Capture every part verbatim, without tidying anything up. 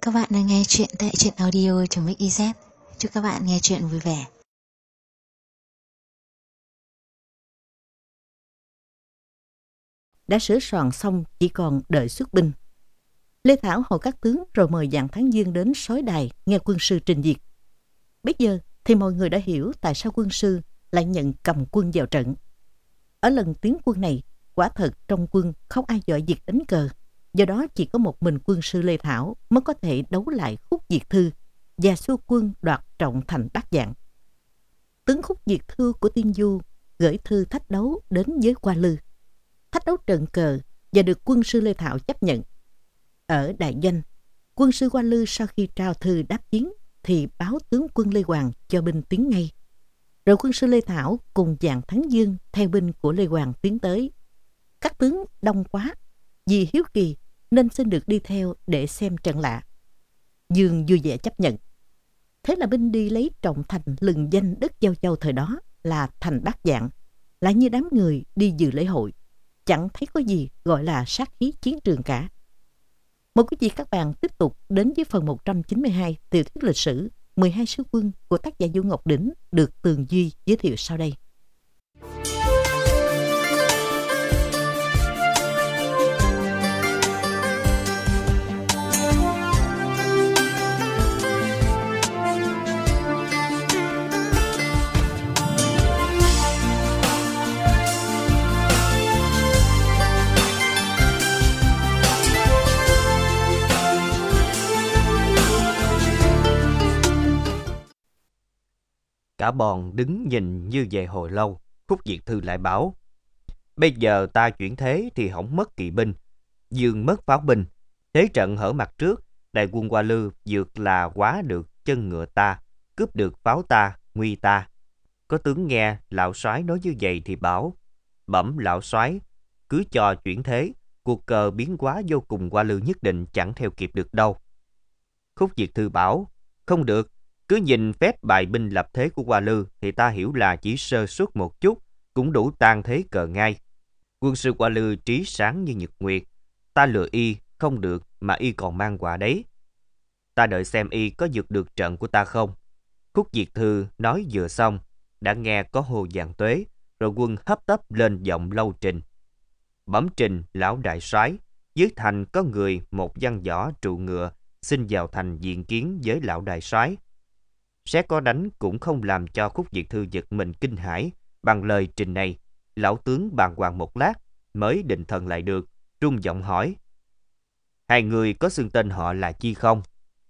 Các bạn đang nghe chuyện tại truyện audio.mix.iz. Chúc các bạn nghe chuyện vui vẻ. Đã sửa soạn xong, chỉ còn đợi xuất binh. Lê Thảo hỏi các tướng rồi mời Dạng Thắng Dương đến sói đài nghe quân sư trình duyệt. Bây giờ thì mọi người đã hiểu tại sao quân sư lại nhận cầm quân vào trận. Ở lần tiến quân này, quả thật trong quân không ai giỏi việc đánh cờ, do đó chỉ có một mình quân sư Lê Thảo mới có thể đấu lại Khúc Diệt Thư và xua quân đoạt trọng thành Bát Dạng. Tướng Khúc Diệt Thư của Tiên Du gửi thư thách đấu đến với Hoa Lư, thách đấu trận cờ và được quân sư Lê Thảo chấp nhận. Ở đại doanh, quân sư Hoa Lư sau khi trao thư đáp chiến thì báo tướng quân Lê Hoàng cho binh tiến ngay. Rồi quân sư Lê Thảo cùng Dạng Thắng Dương theo binh của Lê Hoàng tiến tới. Các tướng đông quá, vì hiếu kỳ nên xin được đi theo để xem trận lạ. Dương vui vẻ chấp nhận. Thế là binh đi lấy trọng thành lừng danh đất Giao Châu thời đó là thành Bát Dạng, lại như đám người đi dự lễ hội, chẳng thấy có gì gọi là sát khí chiến trường cả. Mời quý vị các bạn tiếp tục đến với phần một trăm chín mươi hai tiểu thuyết lịch sử mười hai sứ quân của tác giả Vũ Ngọc Đỉnh được Tường Duy giới thiệu sau đây. Cả bọn đứng nhìn như vậy hồi lâu. Khúc Diệt Thư lại bảo: bây giờ ta chuyển thế thì hỏng mất kỵ binh, Dương mất pháo binh. Thế trận hở mặt trước, đại quân Hoa Lư vượt là quá được chân ngựa ta, cướp được pháo ta, nguy ta. Có tướng nghe lão soái nói như vậy thì bảo: bẩm lão soái, cứ cho chuyển thế, cuộc cờ biến hóa vô cùng, Hoa Lư nhất định chẳng theo kịp được đâu. Khúc Diệt Thư bảo: không được, cứ nhìn phép bài binh lập thế của Hoa Lư thì ta hiểu là chỉ sơ suất một chút cũng đủ tan thế cờ ngay. Quân sư Hoa Lư trí sáng như nhật nguyệt, ta lừa y không được mà y còn mang quả đấy. Ta đợi xem y có vượt được trận của ta không. Khúc Diệt Thư nói vừa xong, đã nghe có hô vạn tuế, rồi quân hấp tấp lên giọng lâu trình: bẩm trình lão đại soái, dưới thành có người một văn võ trụ ngựa xin vào thành diện kiến với lão đại soái. Xét có đánh cũng không làm cho Khúc Diệt Thư giật mình kinh hãi bằng lời trình này. Lão tướng bàng hoàng một lát mới định thần lại được, rung giọng hỏi: hai người có xưng tên họ là chi không?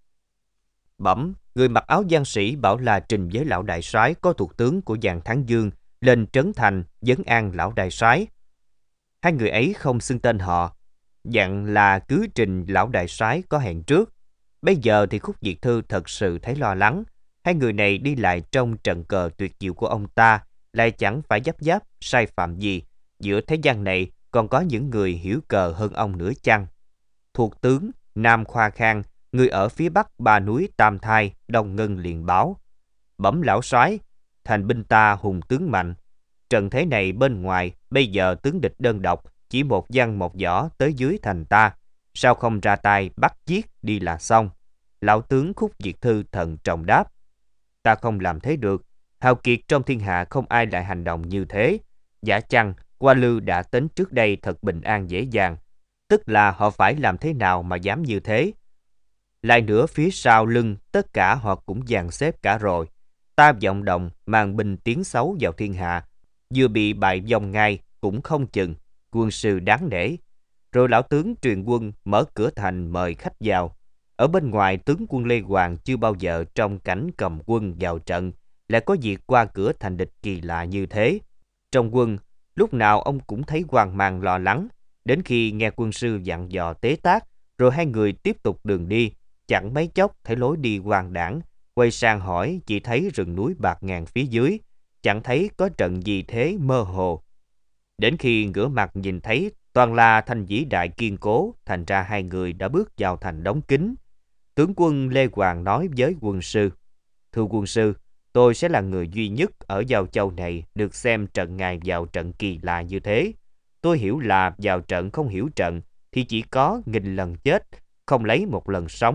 Bẩm, người mặc áo giang sĩ bảo là trình với lão đại soái có thuộc tướng của Dạng Thắng Dương lên trấn thành vấn an lão đại soái. Hai người ấy không xưng tên họ, dặn là cứ trình lão đại soái có hẹn trước. Bây giờ thì Khúc Diệt Thư thật sự thấy lo lắng. Hai người này đi lại trong trận cờ tuyệt diệu của ông ta, lại chẳng phải giáp giáp sai phạm gì. Giữa thế gian này còn có những người hiểu cờ hơn ông nữa chăng? Thuộc tướng Nam Khoa Khang, người ở phía bắc ba núi Tam Thai, Đông Ngân liền báo: bẩm lão soái, thành binh ta hùng tướng mạnh. Trận thế này bên ngoài bây giờ tướng địch đơn độc, chỉ một văn một võ tới dưới thành ta, sao không ra tay bắt giết đi là xong? Lão tướng Khúc Diệt Thư thận trọng đáp: ta không làm thế được. Hào kiệt trong thiên hạ không ai lại hành động như thế. Giả chăng Hoa Lư đã tính trước đây thật bình an dễ dàng, tức là họ phải làm thế nào mà dám như thế. Lại nữa phía sau lưng tất cả họ cũng dàn xếp cả rồi. Ta vọng động mang binh tiến xấu vào thiên hạ, vừa bị bại vong ngay cũng không chừng. Quân sư đáng nể. Rồi lão tướng truyền quân mở cửa thành mời khách vào. Ở bên ngoài tướng quân Lê Hoàng chưa bao giờ trong cảnh cầm quân vào trận, lại có việc qua cửa thành địch kỳ lạ như thế. Trong quân, lúc nào ông cũng thấy hoang mang lo lắng, đến khi nghe quân sư dặn dò tế tác, rồi hai người tiếp tục đường đi. Chẳng mấy chốc thấy lối đi hoang đãng, quay sang hỏi chỉ thấy rừng núi bạt ngàn phía dưới, chẳng thấy có trận gì thế mơ hồ. Đến khi ngửa mặt nhìn thấy toàn là thành vĩ đại kiên cố, thành ra hai người đã bước vào thành đóng kín. Tướng quân Lê Hoàng nói với quân sư: thưa quân sư, tôi sẽ là người duy nhất ở Giao Châu này được xem trận ngài vào trận kỳ lạ như thế. Tôi hiểu là vào trận không hiểu trận thì chỉ có nghìn lần chết, không lấy một lần sống.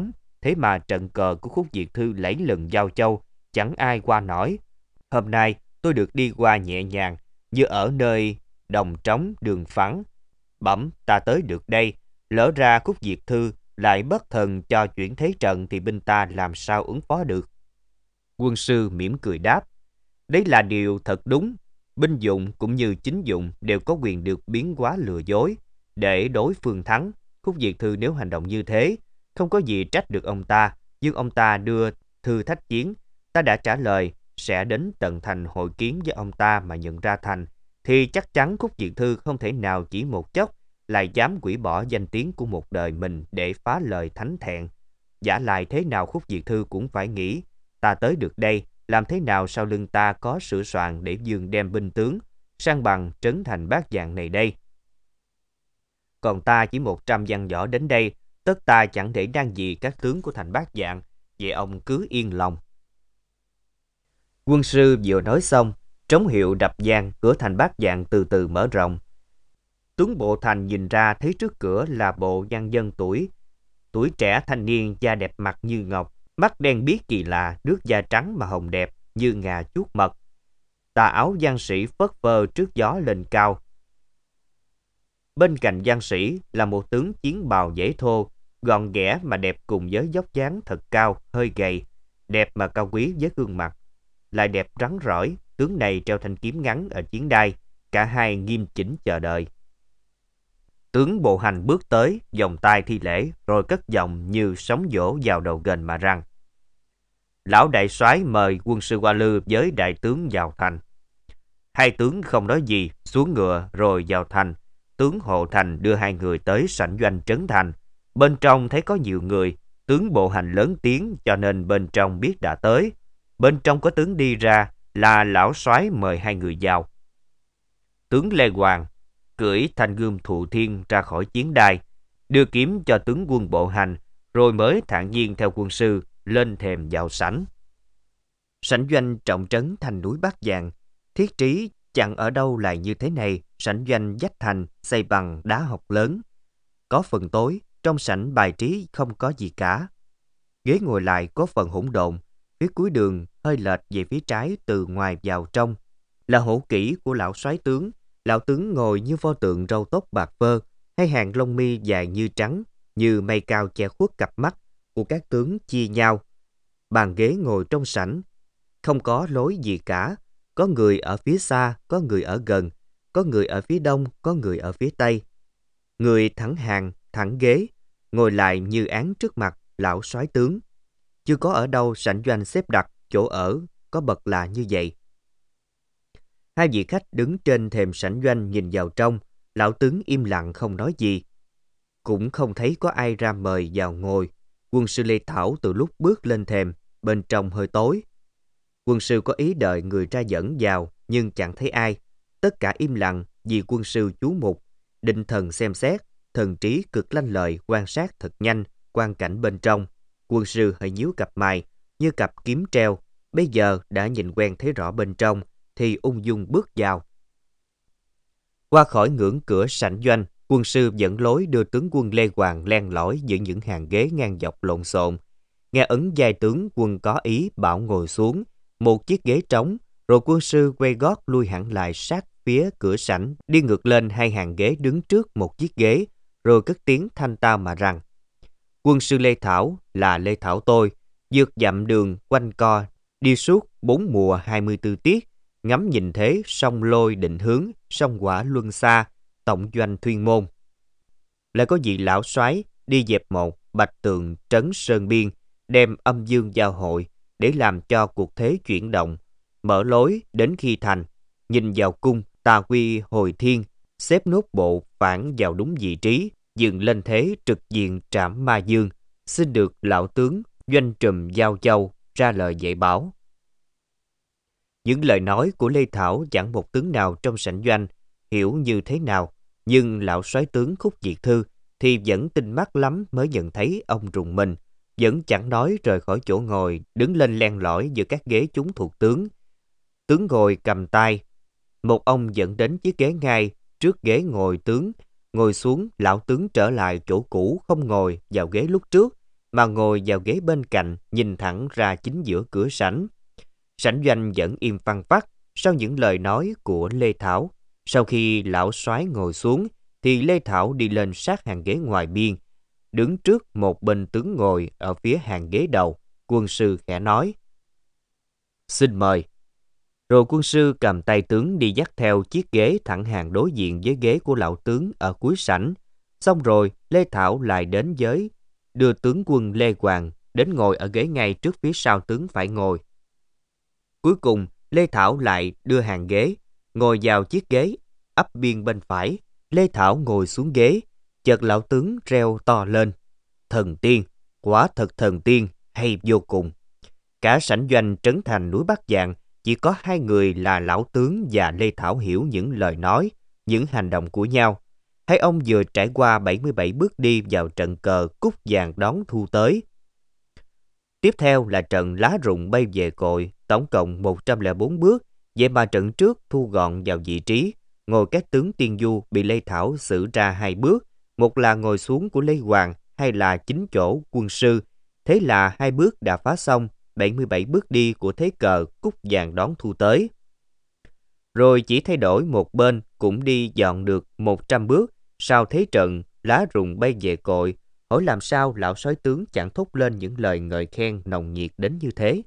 thế mà trận cờ của Khúc Diệt Thư lẫy lừng giao châu, chẳng ai qua nổi. Hôm nay tôi được đi qua nhẹ nhàng, như ở nơi đồng trống đường phẳng. Bẩm ta tới được đây, lỡ ra Khúc Diệt Thư lại bất thần cho chuyển thế trận thì binh ta làm sao ứng phó được? Quân sư mỉm cười đáp, đấy là điều thật đúng. Binh dụng cũng như chính dụng đều có quyền được biến hóa lừa dối để đối phương thắng. Khúc Diệt Thư nếu hành động như thế, không có gì trách được ông ta, nhưng ông ta đưa thư thách chiến, ta đã trả lời sẽ đến tận thành hội kiến với ông ta mà nhận ra thành, thì chắc chắn Khúc Diệt Thư không thể nào chỉ một chốc lại dám hủy bỏ danh tiếng của một đời mình để phá lời thánh thẹn. Giả lại thế nào Khúc Diệt Thư cũng phải nghĩ, ta tới được đây, làm thế nào sau lưng ta có sửa soạn để Dương đem binh tướng sang bằng trấn thành Bát Dạng này đây. Còn ta chỉ một trăm văn võ đến đây, tất ta chẳng thể đang gì các tướng của thành Bát Dạng, vậy ông cứ yên lòng. Quân sư vừa nói xong, trống hiệu đập vang, cửa thành Bát Dạng từ từ mở rộng. Tướng bộ thành nhìn ra thấy trước cửa là bộ văn dân tuổi tuổi trẻ thanh niên, da đẹp mặt như ngọc, mắt đen biếc kỳ lạ, nước da trắng mà hồng đẹp như ngà chuốt mật. Tà áo văn sĩ phất phơ trước gió lên cao. Bên cạnh văn sĩ là một tướng chiến bào dễ thô, gọn ghẽ mà đẹp cùng với dốc dáng thật cao, hơi gầy, đẹp mà cao quý với gương mặt, lại đẹp rắn rỏi. Tướng này treo thanh kiếm ngắn ở chiến đai, cả hai nghiêm chỉnh chờ đợi. Tướng bộ hành bước tới, vòng tay thi lễ, rồi cất giọng như sóng vỗ vào đầu gành mà rằng: Lão đại soái mời quân sư qua lư với đại tướng vào thành. Hai tướng không nói gì, xuống ngựa rồi vào thành. Tướng hộ thành đưa hai người tới sảnh doanh trấn thành. Bên trong thấy có nhiều người, tướng bộ hành lớn tiếng cho nên bên trong biết đã tới. Bên trong có tướng đi ra là lão soái mời hai người vào. Tướng Lê Hoàng cưỡi thanh gươm thụ thiên ra khỏi chiến đài, đưa kiếm cho tướng quân bộ hành, rồi mới thản nhiên theo quân sư lên thềm vào sảnh. Sảnh doanh trọng trấn thành núi Bát Dạng, thiết trí chẳng ở đâu lại như thế này. Sảnh doanh vách thành xây bằng đá hộc lớn, có phần tối, trong sảnh bài trí không có gì cả. Ghế ngồi lại có phần hỗn độn, phía cuối đường hơi lệch về phía trái từ ngoài vào trong là hổ kỹ của lão soái tướng. Lão tướng ngồi như pho tượng râu tóc bạc phơ, hai hàng lông mi dài như trắng, như mây cao che khuất cặp mắt của các tướng chia nhau. Bàn ghế ngồi trong sảnh không có lối gì cả, có người ở phía xa, có người ở gần, có người ở phía đông, có người ở phía tây. Người thẳng hàng, thẳng ghế, ngồi lại như án trước mặt lão soái tướng. Chưa có ở đâu sảnh doanh xếp đặt chỗ ở có bậc lạ như vậy. Hai vị khách đứng trên thềm sảnh doanh nhìn vào trong, lão tướng im lặng không nói gì. Cũng không thấy có ai ra mời vào ngồi. Quân sư Lê Thảo từ lúc bước lên thềm, bên trong hơi tối. Quân sư có ý đợi người ra dẫn vào, nhưng chẳng thấy ai. Tất cả im lặng vì quân sư chú mục, định thần xem xét, thần trí cực lanh lợi quan sát thật nhanh quang cảnh bên trong. Quân sư hơi nhíu cặp mày như cặp kiếm treo, bây giờ đã nhìn quen thấy rõ bên trong thì ung dung bước vào. Qua khỏi ngưỡng cửa sảnh doanh, quân sư dẫn lối đưa tướng quân Lê Hoàng len lỏi giữa những hàng ghế ngang dọc lộn xộn. Nghe ấn giai tướng quân có ý bảo ngồi xuống một chiếc ghế trống, rồi quân sư quay gót lui hẳn lại sát phía cửa sảnh, đi ngược lên hai hàng ghế đứng trước một chiếc ghế, rồi cất tiếng thanh tao mà rằng: Quân sư Lê Thảo là Lê Thảo tôi, vượt dặm đường quanh co, đi suốt bốn mùa hai mươi tư tiết, ngắm nhìn thế sông lôi định hướng, sông quả luân xa, tổng doanh thuyên môn. Lại có vị lão soái đi dẹp một bạch tường trấn sơn biên, đem âm dương giao hội để làm cho cuộc thế chuyển động, mở lối đến khi thành. Nhìn vào cung, tà quy hồi thiên, xếp nốt bộ phản vào đúng vị trí, dừng lên thế trực diện trảm ma dương. Xin được lão tướng doanh trùm giao châu ra lời dạy bảo. Những lời nói của Lê Thảo chẳng một tướng nào trong sảnh doanh hiểu như thế nào, nhưng lão soái tướng Khúc Diệt Thư thì vẫn tinh mắt lắm mới nhận thấy ông rùng mình, vẫn chẳng nói rời khỏi chỗ ngồi, đứng lên len lỏi giữa các ghế chúng thuộc tướng. Tướng ngồi cầm tay, một ông dẫn đến chiếc ghế ngay trước ghế ngồi tướng, ngồi xuống. Lão tướng trở lại chỗ cũ, không ngồi vào ghế lúc trước, mà ngồi vào ghế bên cạnh, nhìn thẳng ra chính giữa cửa sảnh. Sảnh Doanh vẫn im phăng phắc sau những lời nói của Lê Thảo. Sau khi lão soái ngồi xuống, thì Lê Thảo đi lên sát hàng ghế ngoài biên, đứng trước một bên tướng ngồi ở phía hàng ghế đầu. Quân sư khẽ nói: "Xin mời." Rồi quân sư cầm tay tướng đi dắt theo chiếc ghế thẳng hàng đối diện với ghế của lão tướng ở cuối sảnh. Xong rồi Lê Thảo lại đến với đưa tướng quân Lê Hoàng đến ngồi ở ghế ngay trước phía sau tướng phải ngồi. Cuối cùng Lê Thảo lại đưa hàng ghế ngồi vào chiếc ghế ấp biên bên phải. Lê Thảo ngồi xuống ghế, chợt lão tướng reo to lên: "Thần tiên, quả thật thần tiên, hay vô cùng." Cả sảnh Doanh trấn thành núi Bắc Giang chỉ có hai người là lão tướng và Lê Thảo hiểu những lời nói, những hành động của nhau. Hai ông vừa trải qua bảy mươi bảy bước đi vào trận cờ cúc vàng đón thu tới. Tiếp theo là trận lá rụng bay về cội, tổng cộng một trăm lẻ bốn bước. Vậy mà trận trước thu gọn vào vị trí, ngồi các tướng tiên du bị Lê Thảo xử ra hai bước. Một là ngồi xuống của Lê Hoàng, hay là chính chỗ quân sư. Thế là hai bước đã phá xong bảy mươi bảy bước đi của thế cờ cúc vàng đón thu tới. Rồi chỉ thay đổi một bên cũng đi dọn được một trăm bước. Sau thế trận lá rụng bay về cội, hỏi làm sao lão soái tướng chẳng thốt lên những lời ngợi khen nồng nhiệt đến như thế.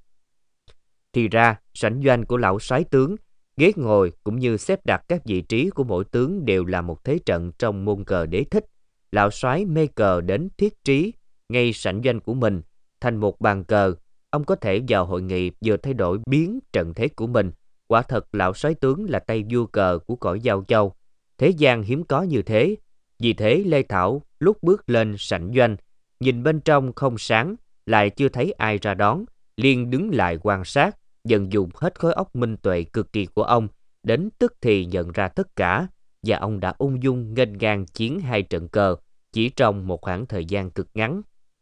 Thì ra sảnh Doanh của lão soái tướng, ghế ngồi cũng như xếp đặt các vị trí của mỗi tướng đều là một thế trận trong môn cờ đế thích. Lão soái mê cờ đến thiết trí ngay sảnh Doanh của mình thành một bàn cờ. Ông có thể vào hội nghị vừa thay đổi biến trận thế của mình. Quả thật lão soái tướng là tay vua cờ của cõi Giao Châu. Thế gian hiếm có như thế. Vì thế Lê Thảo lúc bước lên sảnh Doanh, nhìn bên trong không sáng, lại chưa thấy ai ra đón, liền đứng lại quan sát, dần dùng hết khối óc minh tuệ cực kỳ của ông, đến tức thì nhận ra tất cả, và ông đã ung dung nghênh ngang chiến hai trận cờ chỉ trong một khoảng thời gian cực ngắn.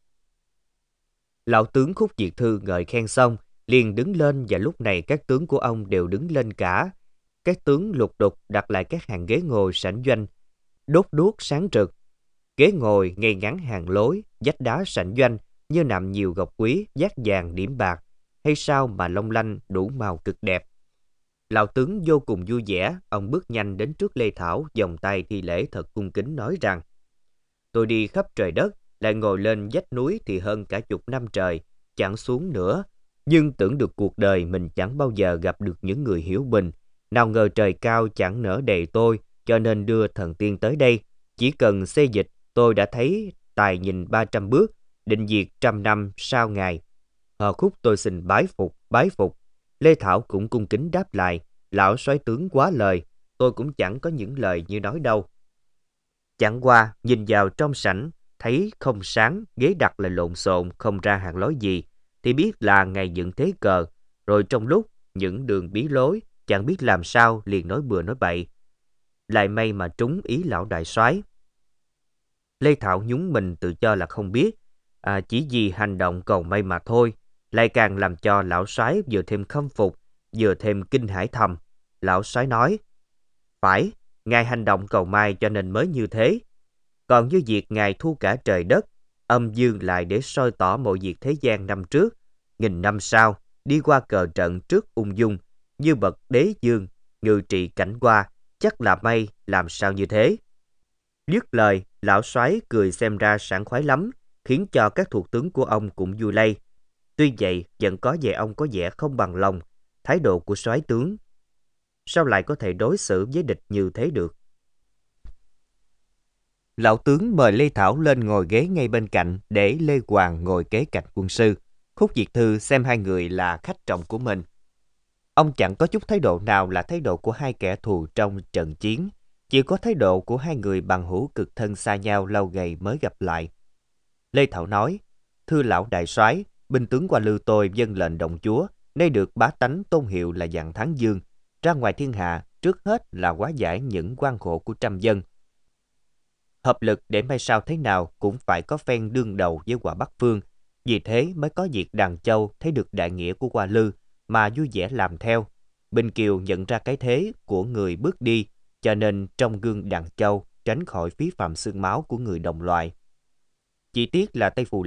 Lão tướng Khúc Diệt Thư ngợi khen xong, liền đứng lên, và lúc này các tướng của ông đều đứng lên cả. Các tướng lục đục đặt lại các hàng ghế ngồi sảnh Doanh, đốt đuốc sáng rực. Ghế ngồi ngay ngắn hàng lối, vách đá sảnh Doanh như nạm nhiều ngọc quý, dát vàng điểm bạc, hay sao mà long lanh đủ màu cực đẹp. Lão tướng vô cùng vui vẻ, ông bước nhanh đến trước Lê Thảo, vòng tay thi lễ thật cung kính nói rằng: "Tôi đi khắp trời đất, lại ngồi lên vách núi thì hơn cả chục năm trời, chẳng xuống nữa. Nhưng tưởng được cuộc đời mình chẳng bao giờ gặp được những người hiểu bình. Nào ngờ trời cao chẳng nỡ đầy tôi, cho nên đưa thần tiên tới đây. Chỉ cần xê dịch, tôi đã thấy tài nhìn ba trăm bước, định diệt trăm năm sau ngày. Hờ Khúc tôi xin bái phục, bái phục." Lê Thảo cũng cung kính đáp lại: "Lão soái tướng quá lời, tôi cũng chẳng có những lời như nói đâu. Chẳng qua nhìn vào trong sảnh, thấy không sáng, ghế đặt lại lộn xộn, không ra hàng lối gì, thì biết là ngày dựng thế cờ. Rồi trong lúc những đường bí lối, chẳng biết làm sao liền nói bừa nói bậy. Lại may mà trúng ý lão đại soái." Lê Thảo nhún mình tự cho là không biết, à, chỉ vì hành động cầu may mà thôi, lại càng làm cho lão soái vừa thêm khâm phục, vừa thêm kinh hãi thầm. Lão soái nói: "Phải, ngài hành động cầu may cho nên mới như thế. Còn như việc ngài thu cả trời đất, âm dương lại để soi tỏ mọi việc thế gian năm trước, nghìn năm sau, đi qua cờ trận trước ung dung, như bậc đế dương, ngự trị cảnh qua, chắc là may làm sao như thế." Dứt lời, lão soái cười xem ra sảng khoái lắm, khiến cho các thuộc tướng của ông cũng vui lây. Tuy vậy, vẫn có vẻ ông có vẻ không bằng lòng thái độ của soái tướng. Sao lại có thể đối xử với địch như thế được? Lão tướng mời Lê Thảo lên ngồi ghế ngay bên cạnh, để Lê Hoàng ngồi kế cạnh quân sư. Khúc Diệt Thư xem hai người là khách trọng của mình. Ông chẳng có chút thái độ nào là thái độ của hai kẻ thù trong trận chiến, chỉ có thái độ của hai người bằng hữu cực thân xa nhau lâu ngày mới gặp lại. Lê Thảo nói: "Thưa lão đại soái, binh tướng Hoa Lư tôi vâng lệnh đồng chúa, nay được bá tánh tôn hiệu là Vạn Thắng Dương. Ra ngoài thiên hạ, trước hết là hóa giải những oan khổ của trăm dân. Hợp lực để mai sau thế nào cũng phải có phen đương đầu với quả Bắc Phương. Vì thế mới có việc Đàn Châu thấy được đại nghĩa của Hoa Lư mà vui vẻ làm theo. Binh Kiều nhận ra cái thế của người bước đi, cho nên trong gương Đàn Châu tránh khỏi phí phạm xương máu của người đồng loại. Chỉ tiếc là Tây Phù Liệt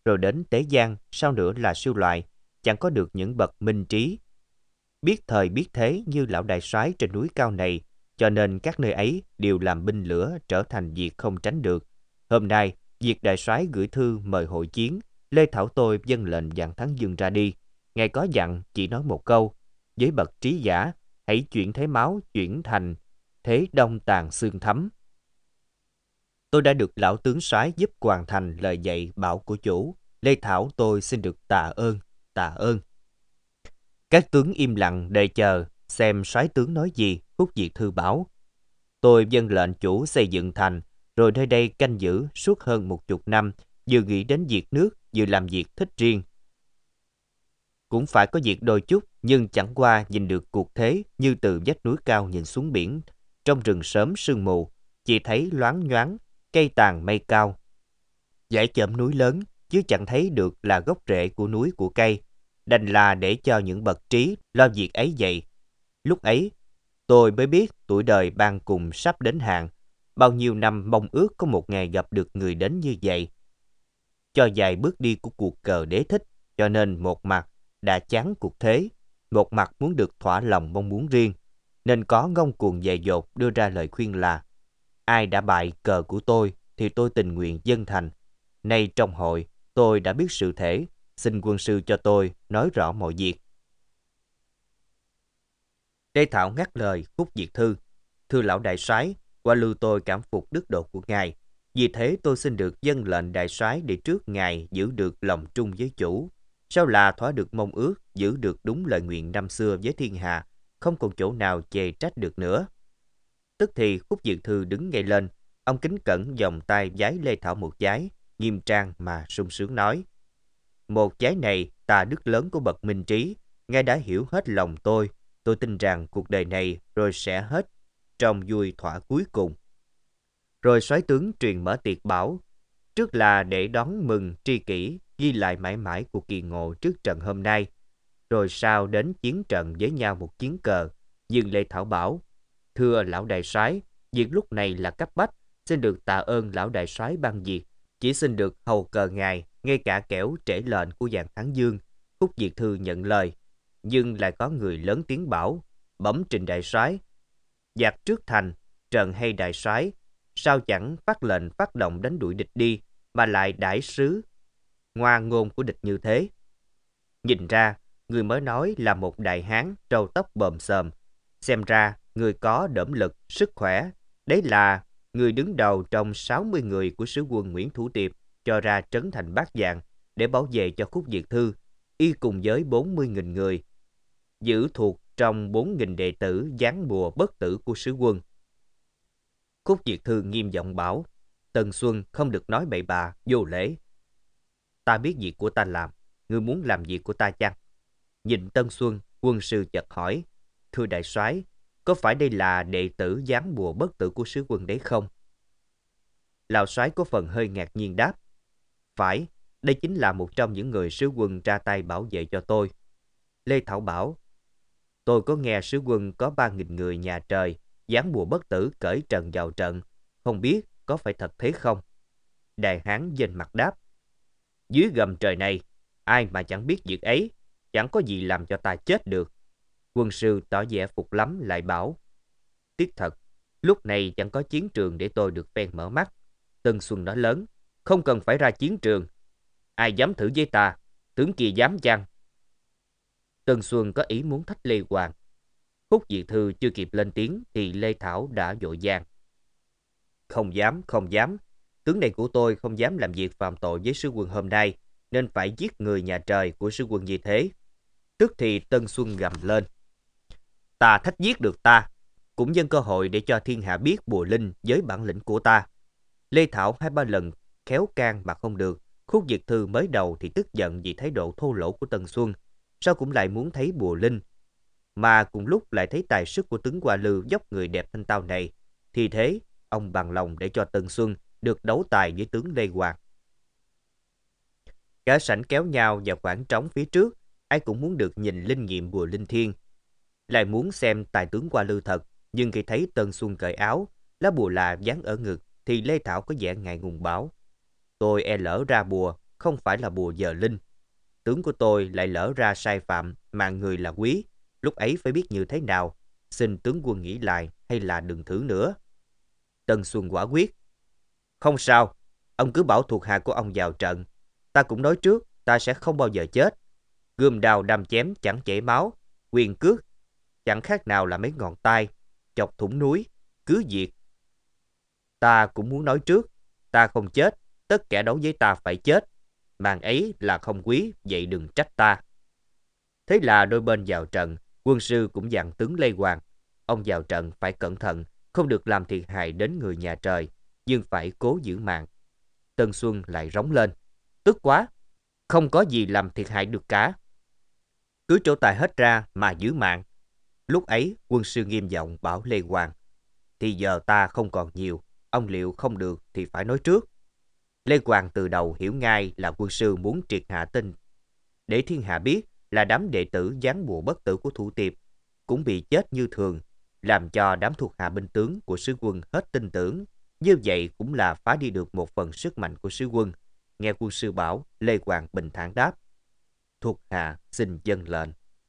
rồi đến Tế Giang, sau nữa là Siêu Loại, chẳng có được những bậc minh trí biết thời biết thế như lão đại soái trên núi cao này, cho nên các nơi ấy đều làm binh lửa trở thành việc không tránh được. Hôm nay, việc đại soái gửi thư mời hội chiến, Lê Thảo tôi dâng lệnh dặn Thắng Dương ra đi. Ngài có dặn chỉ nói một câu: với bậc trí giả, hãy chuyển thế máu chuyển thành thế đông tàn xương thấm. Tôi đã được lão tướng soái giúp hoàn thành lời dạy bảo của chủ. Lê Thảo tôi xin được tạ ơn, tạ ơn. Các tướng im lặng đợi chờ xem soái tướng nói gì. Khúc Diệt Thư bảo: tôi dâng lệnh chủ xây dựng thành, rồi nơi đây canh giữ suốt hơn một chục năm, vừa nghĩ đến việc nước, vừa làm việc thích riêng. Cũng phải có việc đôi chút, nhưng chẳng qua nhìn được cuộc thế như từ vách núi cao nhìn xuống biển. Trong rừng sớm sương mù, chỉ thấy loáng nhoáng cây tàn mây cao, dãy chởm núi lớn, chứ chẳng thấy được là gốc rễ của núi của cây. Đành là để cho những bậc trí lo việc ấy vậy. Lúc ấy, tôi mới biết tuổi đời ban cùng sắp đến hạn. Bao nhiêu năm mong ước có một ngày gặp được người đến như vậy. Cho dài bước đi của cuộc cờ đế thích, cho nên một mặt đã chán cuộc thế, một mặt muốn được thỏa lòng mong muốn riêng, nên có ngông cuồng dại dột đưa ra lời khuyên là: ai đã bại cờ của tôi thì tôi tình nguyện dâng thành. Nay trong hội, tôi đã biết sự thể, xin quân sư cho tôi nói rõ mọi việc. Lê Thảo ngắt lời Khúc Diệt Thư: thưa lão đại soái, qua lưu tôi cảm phục đức độ của ngài, vì thế tôi xin được dâng lệnh đại soái để trước ngài giữ được lòng trung với chủ, sau là thỏa được mong ước, giữ được đúng lời nguyện năm xưa với thiên hạ, không còn chỗ nào chê trách được nữa. Tức thì Khúc Diệt Thư đứng ngay lên, ông kính cẩn vòng tay vái Lê Thảo một vái, nghiêm trang mà sung sướng nói: một vái này tà đức lớn của bậc minh trí, ngài đã hiểu hết lòng tôi. Tôi tin rằng cuộc đời này rồi sẽ hết trong vui thỏa cuối cùng. Rồi soái tướng truyền mở tiệc bảo: trước là để đón mừng tri kỷ, ghi lại mãi mãi cuộc kỳ ngộ trước trận hôm nay, rồi sau đến chiến trận với nhau một chiến cờ. Nhưng Lê Thảo bảo: thưa lão đại soái, việc lúc này là cấp bách, xin được tạ ơn lão đại soái ban việc, chỉ xin được hầu cờ ngài, ngay cả kẻo trễ lệnh của dàn Thắng Dương. Khúc Diệt Thư nhận lời, nhưng lại có người lớn tiếng bảo: bẩm trình đại soái, giặc trước thành, trận hay đại soái, sao chẳng phát lệnh phát động đánh đuổi địch đi, mà lại đãi sứ ngoa ngôn của địch như thế. Nhìn ra, người mới nói là một đại hán râu tóc bồm xồm, xem ra người có đỡm lực, sức khỏe. Đấy là người đứng đầu trong sáu mươi người của sứ quân Nguyễn Thủ Tiệp cho ra trấn thành Bát Dạng để bảo vệ cho Khúc Diệt Thư, y cùng với bốn mươi nghìn người giữ thuộc trong bốn nghìn đệ tử giáng bùa bất tử của sứ quân. Khúc Diệt Thư nghiêm giọng bảo: Tân Xuân không được nói bậy bạ, vô lễ. Ta biết việc của ta làm, ngươi muốn làm việc của ta chăng? Nhìn Tân Xuân, quân sư chợt hỏi: thưa đại soái, có phải đây là đệ tử giáng bùa bất tử của sứ quân đấy không? Lão soái có phần hơi ngạc nhiên đáp: phải, đây chính là một trong những người sứ quân ra tay bảo vệ cho tôi. Lê Thảo bảo: tôi có nghe sứ quân có ba nghìn người nhà trời giáng bùa bất tử cởi trần vào trận, không biết có phải thật thế không? Đại hán dên mặt đáp: dưới gầm trời này, ai mà chẳng biết việc ấy, chẳng có gì làm cho ta chết được. Quân sư tỏ vẻ phục lắm lại bảo: tiếc thật, lúc này chẳng có chiến trường để tôi được phen mở mắt. Tân Xuân nói lớn: không cần phải ra chiến trường. Ai dám thử với ta, tướng kia dám chăng? Tân Xuân có ý muốn thách Lê Hoàng. Khúc Diệt Thư chưa kịp lên tiếng thì Lê Thảo đã vội vàng: không dám, không dám. Tướng này của tôi không dám làm việc phạm tội với sứ quân hôm nay, nên phải giết người nhà trời của sứ quân như thế. Tức thì Tân Xuân gầm lên: ta thách giết được ta, cũng nhân cơ hội để cho thiên hạ biết bùa linh với bản lĩnh của ta. Lê Thảo hai ba lần khéo can mà không được. Khúc Diệt Thư mới đầu thì tức giận vì thái độ thô lỗ của Tân Xuân, sau cũng lại muốn thấy bùa linh, mà cùng lúc lại thấy tài sức của tướng Hoa Lư dốc người đẹp thanh tao này, thì thế ông bằng lòng để cho Tân Xuân được đấu tài với tướng Lê Hoàng. Cả sảnh kéo nhau vào khoảng trống phía trước, ai cũng muốn được nhìn linh nghiệm bùa linh thiên, lại muốn xem tài tướng Hoa Lư thật. Nhưng khi thấy Tân Xuân cởi áo, lá bùa lạ dán ở ngực, thì Lê Thảo có vẻ ngại ngùng bảo: tôi e lỡ ra bùa, không phải là bùa giờ linh. Tướng của tôi lại lỡ ra sai phạm, mạng người là quý, lúc ấy phải biết như thế nào. Xin tướng quân nghĩ lại hay là đừng thử nữa. Tân Xuân quả quyết. Không sao, ông cứ bảo thuộc hạ của ông vào trận. Ta cũng nói trước, ta sẽ không bao giờ chết. Gươm đao đâm chém chẳng chảy máu, quyền cước chẳng khác nào là mấy ngón tay, chọc thủng núi, cứ diệt. Ta cũng muốn nói trước, ta không chết, tất cả đấu với ta phải chết. Màn ấy là không quý, vậy đừng trách ta. Thế là đôi bên vào trận, quân sư cũng dặn tướng Lê Hoàng. Ông vào trận phải cẩn thận, không được làm thiệt hại đến người nhà trời, nhưng phải cố giữ mạng. Tân Xuân lại rống lên. Tức quá, không có gì làm thiệt hại được cả. Cứ trổ tài hết ra mà giữ mạng. Lúc ấy quân sư nghiêm giọng bảo Lê Hoàng. Thì giờ ta không còn nhiều, ông liệu không được thì phải nói trước. Lê Hoàng từ đầu hiểu ngay là quân sư muốn triệt hạ tin, để thiên hạ biết là đám đệ tử giáng bùa bất tử của Thủ Tiệp cũng bị chết như thường, làm cho đám thuộc hạ binh tướng của sứ quân hết tin tưởng. Như vậy cũng là phá đi được một phần sức mạnh của sứ quân. Nghe quân sư bảo, Lê Hoàng bình thản đáp. Thuộc hạ xin dâng lệnh.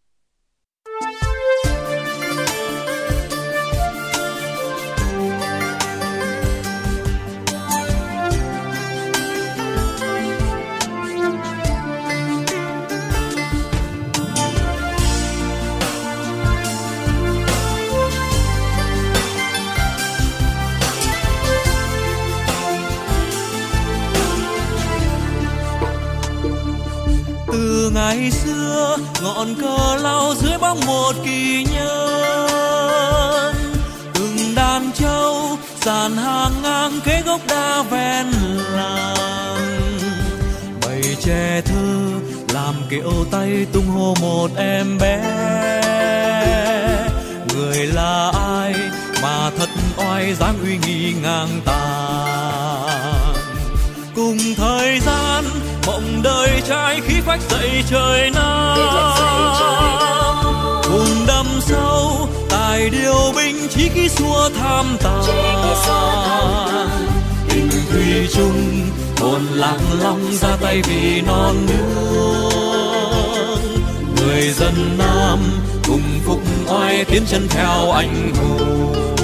Từ ngày xưa ngọn cờ lao dưới bóng một kỳ nhân, từng đàn trâu dàn hàng ngang kế gốc đa ven làng, bầy trẻ thơ làm kiệu tay tung hô một em bé. Người là ai mà thật oai dáng uy nghi ngang tàn, cùng thời gian mộng đời trai khí phách dậy trời Nam, cùng đâm sâu tài điều binh chí khí xua tham tàn. Tình thủy chung hồn lạc long ra tay vì non nước, người dân Nam cùng phục oai tiến chân theo anh hùng.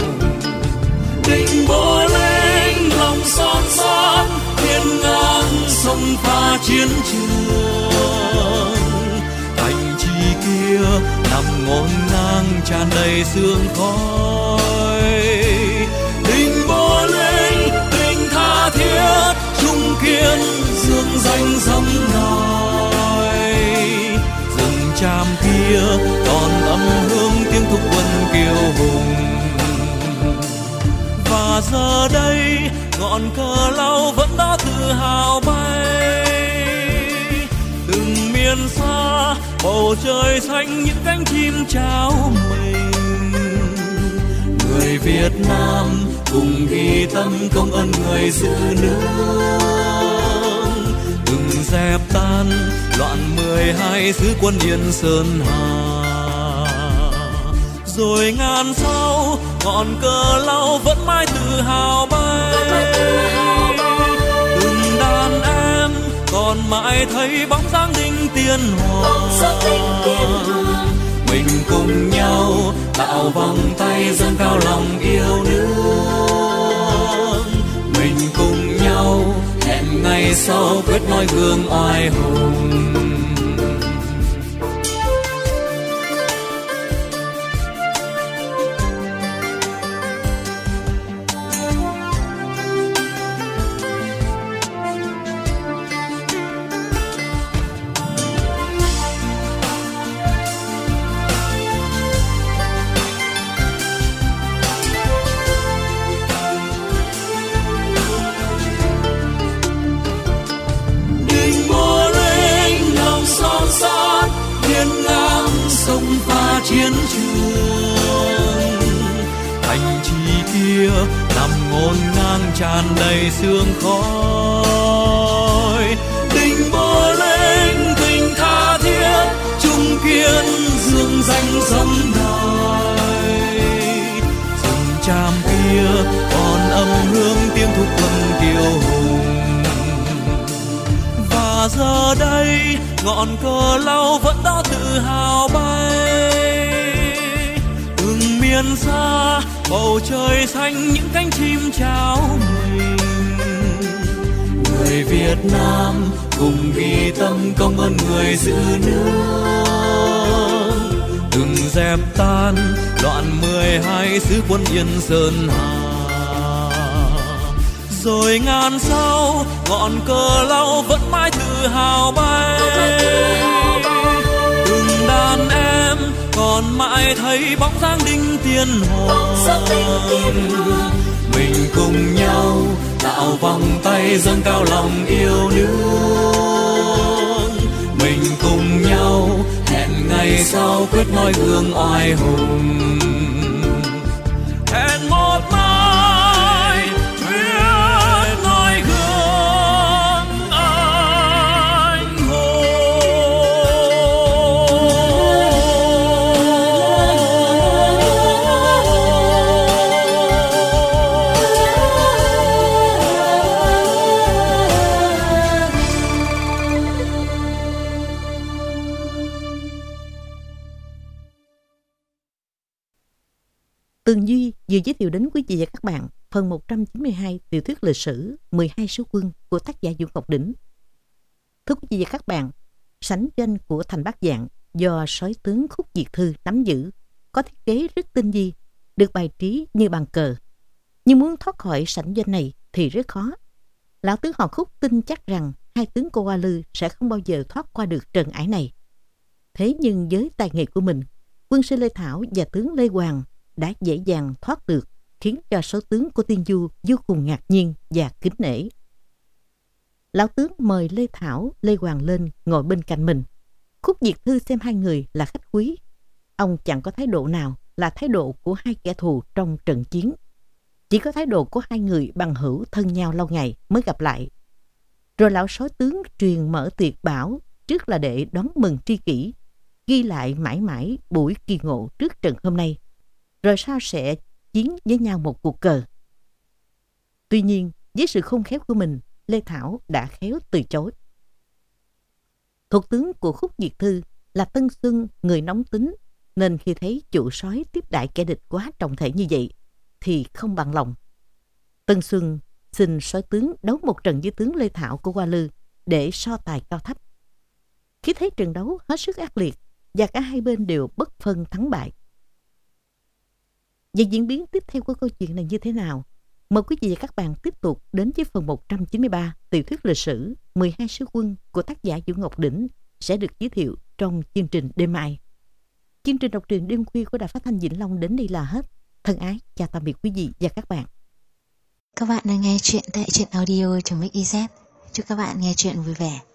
Định bộ lên lòng son son hiên ngang sông pha chiến trường, thành trì kia nằm ngổn ngang tràn đầy sương khói. Định bộ lên tình tha thiết trung kiên dương danh dẫm nói, rừng tràm kia còn âm hương tiếng thúc quân kiêu hùng. Và giờ đây ngọn cờ lao vẫn đó tự hào bay, từng miền xa bầu trời xanh những cánh chim chào mình. Người Việt Nam cùng ghi tâm công ơn người giữ nước, từng dẹp tan loạn mười hai sứ quân Yên Sơn Hà. Rồi ngàn sau ngọn cờ lao vẫn mãi tự hào bay, từng đàn em còn mãi thấy bóng dáng đinh tiên hoàng. Mình cùng nhau tạo vòng tay dâng cao lòng yêu nước, mình cùng nhau hẹn ngày sau quyết noi gương oai hùng. Chiến trường thành trì kia nằm ngổn ngang tràn đầy sương khói. Tình bố lên tình tha thiết trung kiên dương danh dẫm đài, rừng tràm kia còn âm hương tiếng thúc quân kiêu hùng. giờ đây ngọn cờ lau vẫn đó tự hào bay. Từng miền xa bầu trời xanh những cánh chim chào mình. Người Việt Nam cùng ghi tâm công ơn người giữ nước. Từng dẹp tan đoạn mười hai sứ quân Yên Sơn Hà. Rồi ngàn sau ngọn cờ lau vẫn mãi tự hào bay. Từng đàn em còn mãi thấy bóng dáng đinh tiên hoàng. Mình cùng nhau tạo vòng tay dâng cao lòng yêu nước. Mình cùng nhau hẹn ngày sau quyết noi gương oai hùng. Hẹn một mai quyết noi gương anh hùng. Tường Duy vừa giới thiệu đến quý vị và các bạn phần một trăm chín mươi hai tiểu thuyết lịch sử mười hai sứ quân của tác giả Vũ Ngọc Đỉnh. Thưa quý vị và các bạn, sảnh doanh của thành Bát Dạng do soái tướng Khúc Diệt Thư nắm giữ, có thiết kế rất tinh vi, được bài trí như bàn cờ. Nhưng muốn thoát khỏi sảnh doanh này thì rất khó. Lão tướng họ Khúc tin chắc rằng hai tướng cô Hoa Lư sẽ không bao giờ thoát qua được trần ải này. Thế nhưng với tài nghệ của mình, quân sư Lê Thảo và tướng Lê Hoàng đã dễ dàng thoát được, khiến cho số tướng của Tiên Du vô cùng ngạc nhiên và kính nể. Lão tướng mời Lê Thảo, Lê Hoàng lên ngồi bên cạnh mình. Khúc Diệt Thư xem hai người là khách quý. Ông chẳng có thái độ nào là thái độ của hai kẻ thù trong trận chiến. Chỉ có thái độ của hai người bằng hữu thân nhau lâu ngày mới gặp lại. Rồi lão soái tướng truyền mở tiệc bảo, trước là để đón mừng tri kỷ, ghi lại mãi mãi buổi kỳ ngộ trước trận hôm nay. Rồi sau sẽ chiến với nhau một cuộc cờ. Tuy nhiên, với sự khôn khéo của mình, Lê Thảo đã khéo từ chối. Thuộc tướng của Khúc Diệt Thư là Tân Xuân, người nóng tính, nên khi thấy chủ soái tiếp đãi kẻ địch quá trọng thể như vậy, thì không bằng lòng. Tân Xuân xin soái tướng đấu một trận với tướng Lê Thảo của Hoa Lư để so tài cao thấp. Khi thấy trận đấu hết sức ác liệt và cả hai bên đều bất phân thắng bại. Về diễn biến tiếp theo của câu chuyện này như thế nào? Mời quý vị và các bạn tiếp tục đến với phần một trăm chín mươi ba tiểu thuyết lịch sử mười hai sứ quân của tác giả Vũ Ngọc Đỉnh sẽ được giới thiệu trong chương trình đêm mai. Chương trình đọc truyện đêm khuya của Đài Phát thanh Vĩnh Long đến đây là hết. Thân ái chào tạm biệt quý vị và các bạn. Các bạn đang nghe chuyện tại truyện audio chấm ích i zét. Chúc các bạn nghe chuyện vui vẻ.